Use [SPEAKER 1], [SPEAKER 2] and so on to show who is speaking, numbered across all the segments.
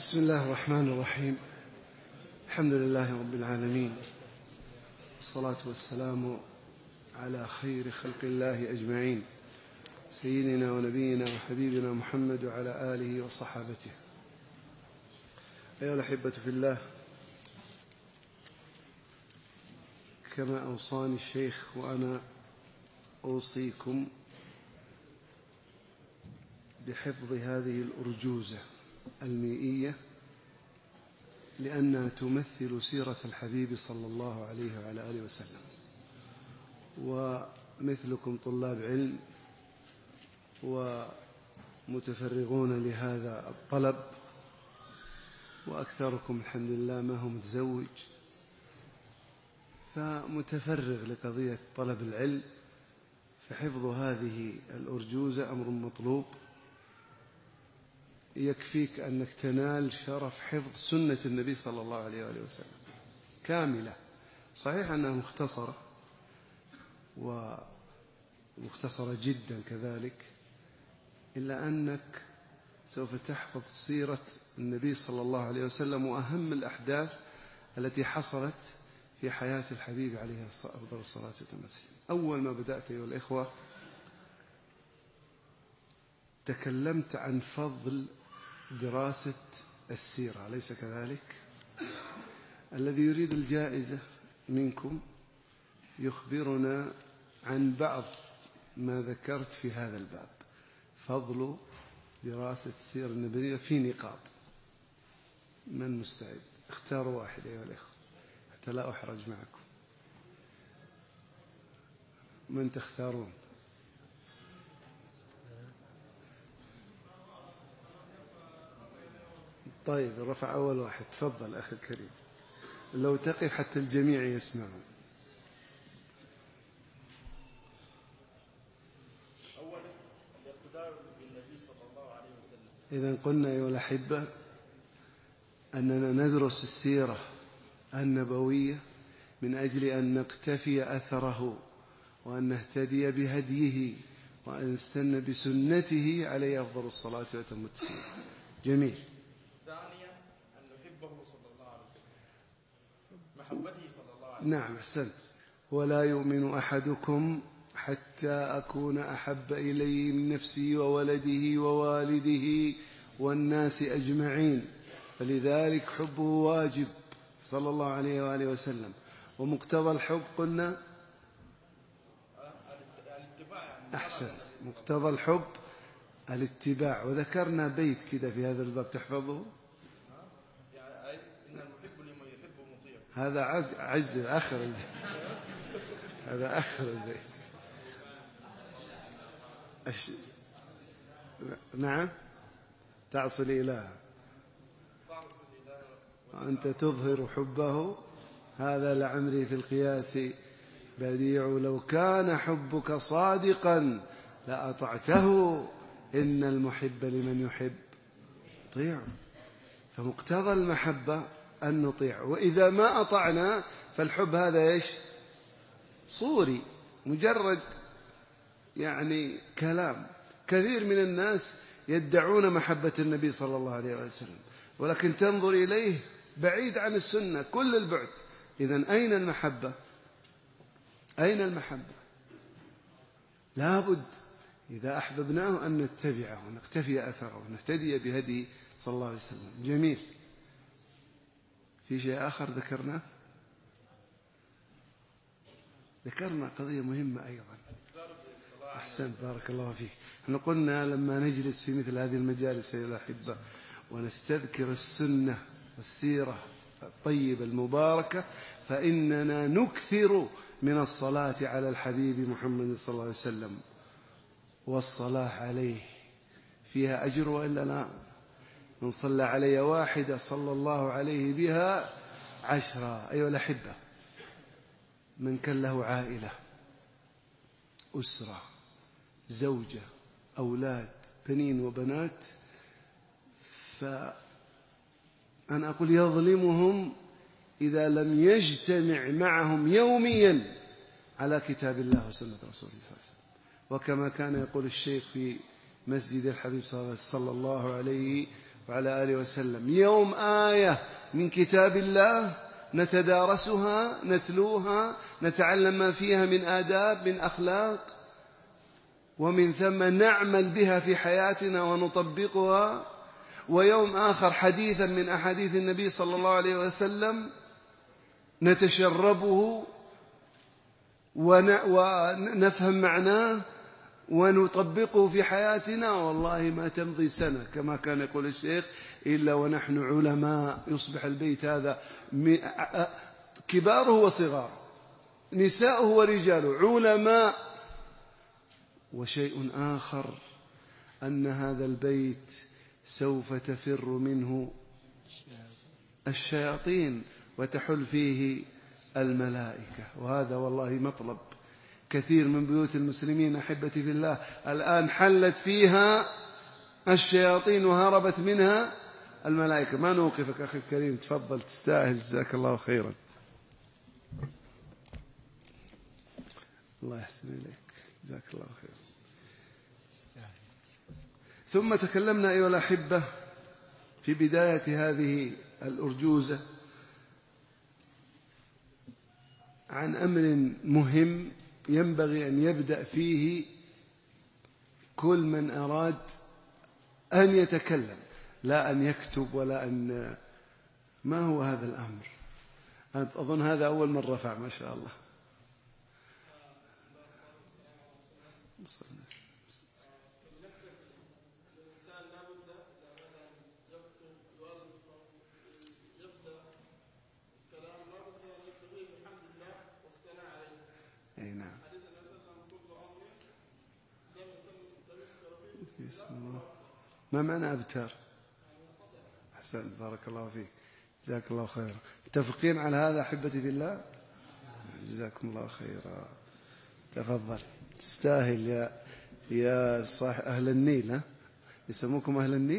[SPEAKER 1] بسم الله الرحمن الرحيم. الحمد لله رب العالمين، والصلاة والسلام على خير خلق الله أجمعين، سيدنا ونبينا وحبيبنا محمد وعلى آله وصحابته. أيها الأحبة في الله، كما أوصاني الشيخ وأنا أوصيكم بحفظ هذه الأرجوزة المئية، لأنها تمثل سيرة الحبيب صلى الله عليه وعلى آله وسلم، ومثلكم طلاب علم ومتفرغون لهذا الطلب، وأكثركم الحمد لله ما هو متزوج، فمتفرغ لقضية طلب العلم، فحفظ هذه الأرجوزة أمر مطلوب. يكفيك أنك تنال شرف حفظ سنة النبي صلى الله عليه وآله وسلم كاملة، صحيح أنها مختصرة ومختصرة جدا كذلك، إلا أنك سوف تحفظ سيرة النبي صلى الله عليه وسلم وأهم الأحداث التي حصلت في حياة الحبيب عليه أفضل الصلاة والسلام. أول ما بدأت أيها الإخوة تكلمت عن فضل دراسة السيرة، أليس كذلك؟ الذي يريد الجائزة منكم يخبرنا عن بعض ما ذكرت في هذا الباب، فضل دراسة السيرة النبوية في نقاط. من مستعد؟ اختاروا واحد أيها الإخوة حتى لا أحرج معكم. من تختارون؟ طيب، رفع أول واحد. تفضل أخي الكريم، لو تقف حتى الجميع يسمعون.
[SPEAKER 2] أولا الاقتداء بالنبي صلى الله عليه وسلم.
[SPEAKER 1] إذن قلنا أيها الأحبة أننا ندرس السيرة النبوية من أجل أن نقتفي أثره، وأن نهتدي بهديه، وأن نستنى بسنته عليه أفضل الصلاة وأتم التسليم. جميل.
[SPEAKER 2] ثانيا أن نحبه صلى الله عليه وسلم، محبته صلى الله عليه وسلم.
[SPEAKER 1] نعم، أحسنت. ولا يؤمن أحدكم حتى أكون أحب إليه من نفسه وولده ووالده والناس أجمعين، فلذلك حبه واجب صلى الله عليه وآله وسلم. ومقتضى الحب قلنا
[SPEAKER 2] الاتباع.
[SPEAKER 1] أحسنت، مقتضى الحب الاتباع. وذكرنا بيت كده في هذا الباب تحفظه،
[SPEAKER 2] يعني إن المحب لمن يحب مطيع.
[SPEAKER 1] هذا عز آخر البيت، هذا آخر البيت. نعم، تعصي الإله وأنت تظهر حبه، هذا لعمري في القياس بديع، لو كان حبك صادقا لأطعته، إن المحب لمن يحب طيع. فمقتضى المحبة أن نطيع، وإذا ما أطعنا فالحب هذا إيش؟ صوري، مجرد يعني كلام. كثير من الناس يدعون محبة النبي صلى الله عليه وسلم، ولكن تنظر إليه بعيد عن السنة كل البعد. إذن أين المحبة؟ أين المحبة؟ لابد إذا أحببناه أن نتبعه ونقتفي أثره ونهتدي بهديه صلى الله عليه وسلم. جميل. في شيء آخر ذكرناه؟ ذكرنا قضية مهمة أيضا. أحسنت، بارك الله فيك. احنا قلنا لما نجلس في مثل هذه المجالس أيها الأحبة ونستذكر السنة والسيرة الطيبة المباركة، فإننا نكثر من الصلاة على الحبيب محمد صلى الله عليه وسلم، والصلاة عليه فيها أجر وإلا لا؟ من صلى علي واحدة صلى الله عليه بها 10. أيها الأحبة، من كان له عائلة، أسرة، زوجة، أولاد، بنين وبنات، فأنا أقول يظلمهم إذا لم يجتمع معهم يوميا على كتاب الله وسنة رسوله صلى الله عليه وسلم. وكما كان يقول الشيخ في مسجد الحبيب صلى الله عليه وعلى آله وسلم. يوم آية من كتاب الله نتدارسها، نتلوها، نتعلم ما فيها من آداب، من أخلاق، ومن ثم نعمل بها في حياتنا ونطبقها. ويوم آخر حديثا من أحاديث النبي صلى الله عليه وسلم نتشربه ونفهم معناه ونطبقه في حياتنا. والله ما تمضي سنة كما كان يقول الشيخ إلا ونحن علماء. يصبح البيت هذا كباره وصغاره، نساؤه ورجاله علماء. وشيء آخر أن هذا البيت سوف تفر منه الشياطين وتحل فيه الملائكة، وهذا والله مطلب كثير من بيوت المسلمين. أحبتي في الله، الآن حلت فيها الشياطين وهربت منها الملائكة. ما نوقفك أخي الكريم، تفضل، تستاهل، جزاك الله خيرا. الله يحسن إليك، جزاك الله خيرا. ثم تكلمنا أيها الأحبة في بداية هذه الأرجوزة عن أمر مهم ينبغي أن يبدأ فيه كل من أراد أن يتكلم، لا أن يكتب ولا أن. ما هو هذا الأمر؟ أظن هذا أول من رفع، ما شاء الله. أي نعم. ما معنى أبتر؟ أحسن، بارك الله فيك، جزاك الله خيرا. متفقين على هذا أحبتي في الله؟ جزاكم الله خيرا. تفضل، تستاهل يا صاحب أهل النيل. ها، يسموكم أهل النيل.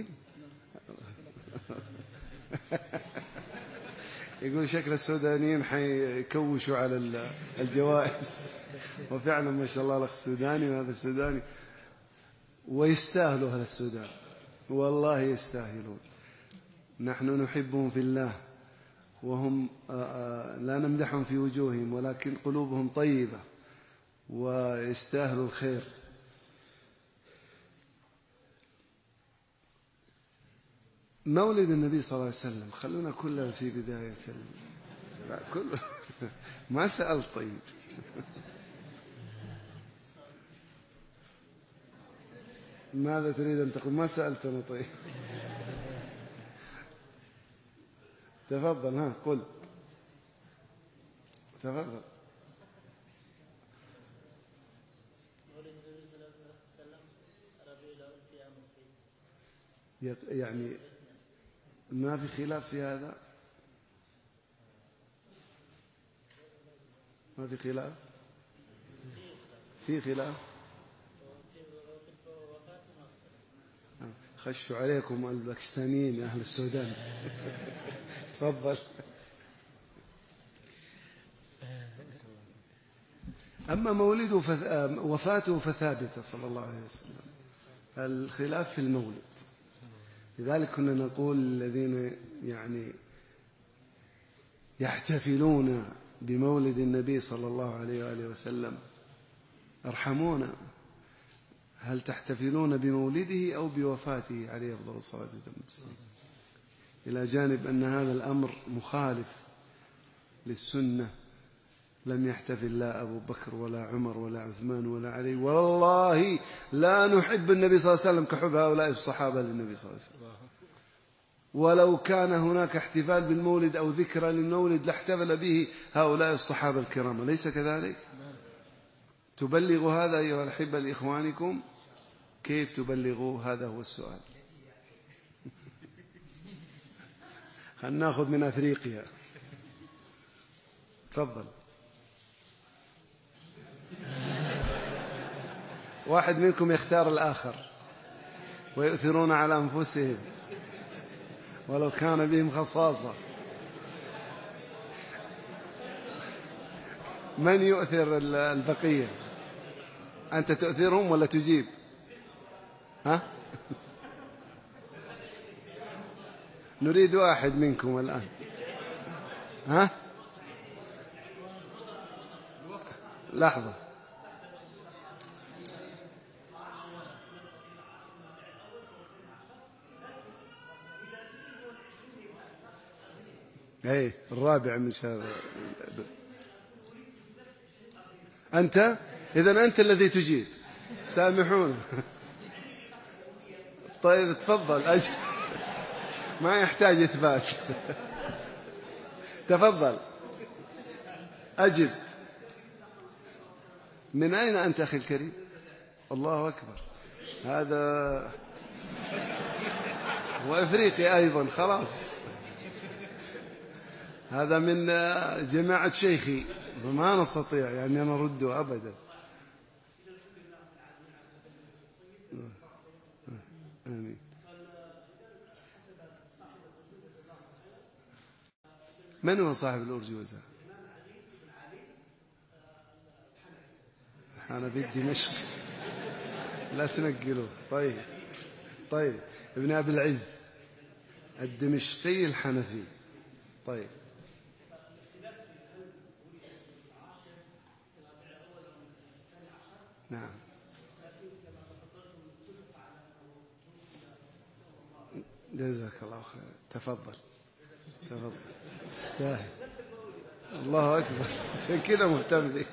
[SPEAKER 1] يقول شكل السودانيين حيكوشوا على الجوائز، وفعلا ما شاء الله الأخ السوداني وهذا السوداني، ويستاهلوا هذا السودان، والله يستاهلون. نحن نحبهم في الله، وهم لا نمدحهم في وجوههم، ولكن قلوبهم طيبة ويستاهلوا الخير. مولد النبي صلى الله عليه وسلم، خلونا كلنا في بداية كله. ما سألت طيب. ماذا تريد أن تقول؟ ما سألتنا طيب. تفضل، ها، قل، تفضل. يعني ما في خلاف في هذا؟ ما في خلاف؟ في خلاف. خشوا عليكم الباكستانيين يا أهل السودان. تفضل. أما مولده وفاته فثابتة صلى الله عليه وسلم. الخلاف في المولد. لذلك كنا نقول الذين يعني يحتفلون بمولد النبي صلى الله عليه وآله وسلم، ارحمونا، هل تحتفلون بمولده أو بوفاته عليه أفضل الصلاة والسلام؟ إلى جانب أن هذا الأمر مخالف للسنة. لم يحتفل لا أبو بكر ولا عمر ولا عثمان ولا علي، والله لا نحب النبي صلى الله عليه وسلم كحب هؤلاء الصحابة للنبي صلى الله عليه وسلم. ولو كان هناك احتفال بالمولد أو ذكرى للمولد لاحتفل به هؤلاء الصحابة الكرام، أليس كذلك؟ تبلغوا هذا أيها الأحبة لإخوانكم؟ كيف تبلغوا؟ هذا هو السؤال. خلنا نأخذ من أفريقيا. تفضل. واحد منكم يختار الآخر ويؤثرون على أنفسهم ولو كان بهم خصاصة. من يؤثر البقية؟ أنت تؤثرهم ولا تجيب؟ ها؟ نريد واحد منكم الآن. ها؟ لحظة. اي الرابع من شهر. أنت إذن أنت الذي تجيب، سامحونا. طيب تفضل. ما يحتاج إثبات. تفضل أجب. من أين أنت أخي الكريم؟ الله أكبر، هذا وأفريقي أيضا. خلاص، هذا من جماعة شيخي، فما نستطيع يعني أن نرده أبدا. آمين. من هو صاحب الأرجوزة؟ الحنفي دمشق. لا تنقلوه. طيب ابن أبي العز الدمشقي الحنفي. طيب نعم. جزاك الله خير. تفضل تستاهل. الله أكبر، عشان كذا مهتم بك.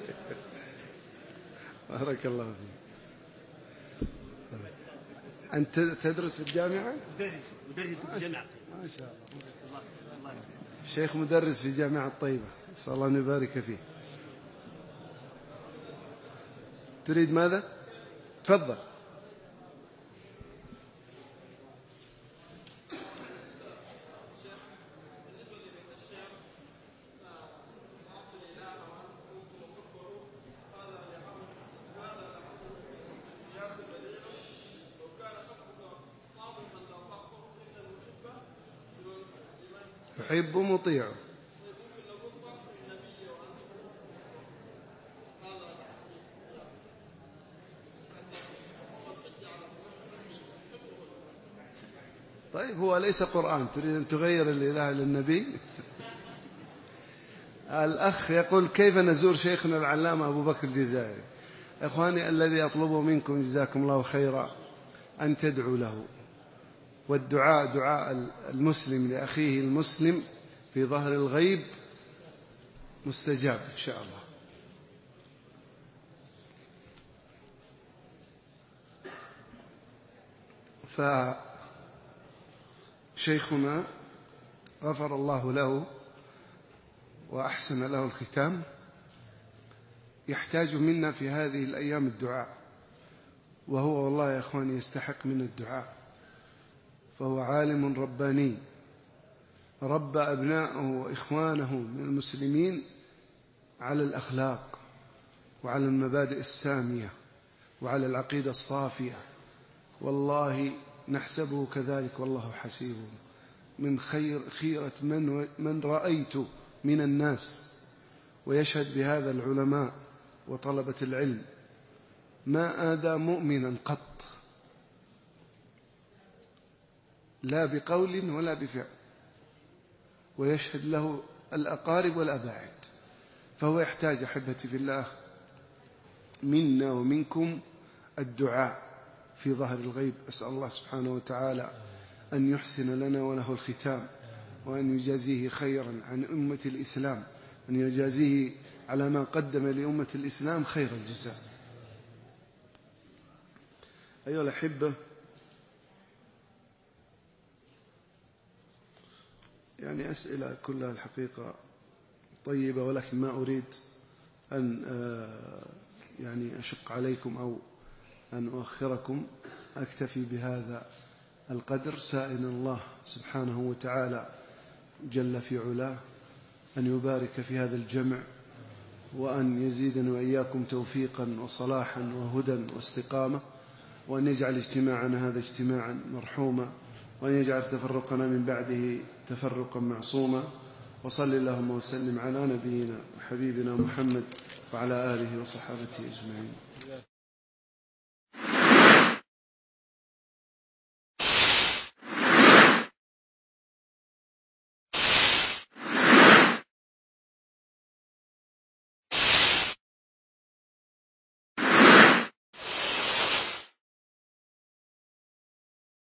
[SPEAKER 1] بارك الله فيك. أنت تدرس في الجامعة؟
[SPEAKER 3] مدرس في الجامعة.
[SPEAKER 1] ما شاء الله. الشيخ مدرس في جامعة طيبة، نسأل الله أن يبارك فيه. تريد ماذا؟ تفضل. يحب مطيع. طيب هو ليس قرآن، تريد أن تغير الإله للنبي؟ الأخ يقول كيف نزور شيخنا العلامة أبو بكر الجزائري؟ إخواني، الذي أطلبه منكم جزاكم الله خيرا أن تدعوا له، والدعاء دعاء المسلم لأخيه المسلم في ظهر الغيب مستجاب إن شاء الله. فشيخنا غفر الله له وأحسن له الختام يحتاج منا في هذه الأيام الدعاء، وهو والله يا أخواني يستحق من الدعاء، فهو عالم رباني ربى أبناءه وإخوانه من المسلمين على الأخلاق وعلى المبادئ السامية وعلى العقيدة الصافية، والله نحسبه كذلك والله حسيبه، من خيرة من رأيت من الناس. ويشهد بهذا العلماء وطلبة العلم، ما آذى مؤمنا قط، لا بقول ولا بفعل، ويشهد له الأقارب والأباعد. فهو يحتاج أحبتي في الله منا ومنكم الدعاء في ظهر الغيب. أسأل الله سبحانه وتعالى أن يحسن لنا وله الختام، وأن يجازيه خيرا عن أمة الإسلام، أن يجازيه على ما قدم لأمة الإسلام خير الجزاء. أيها الأحبة، يعني أسئلة كلها الحقيقة طيبة، ولكن ما أريد أن يعني أشق عليكم أو أن أؤخركم. أكتفي بهذا القدر، سائلا الله سبحانه وتعالى جل في علاه أن يبارك في هذا الجمع، وأن يزيدنا وإياكم توفيقا وصلاحا وهدى واستقامة، وأن يجعل اجتماعنا هذا اجتماعا مرحوما، وأن يجعل تفرقنا من بعده تفرقا معصوما. وصل اللهم وسلم على نبينا وحبيبنا محمد وعلى آله وصحابته أجمعين.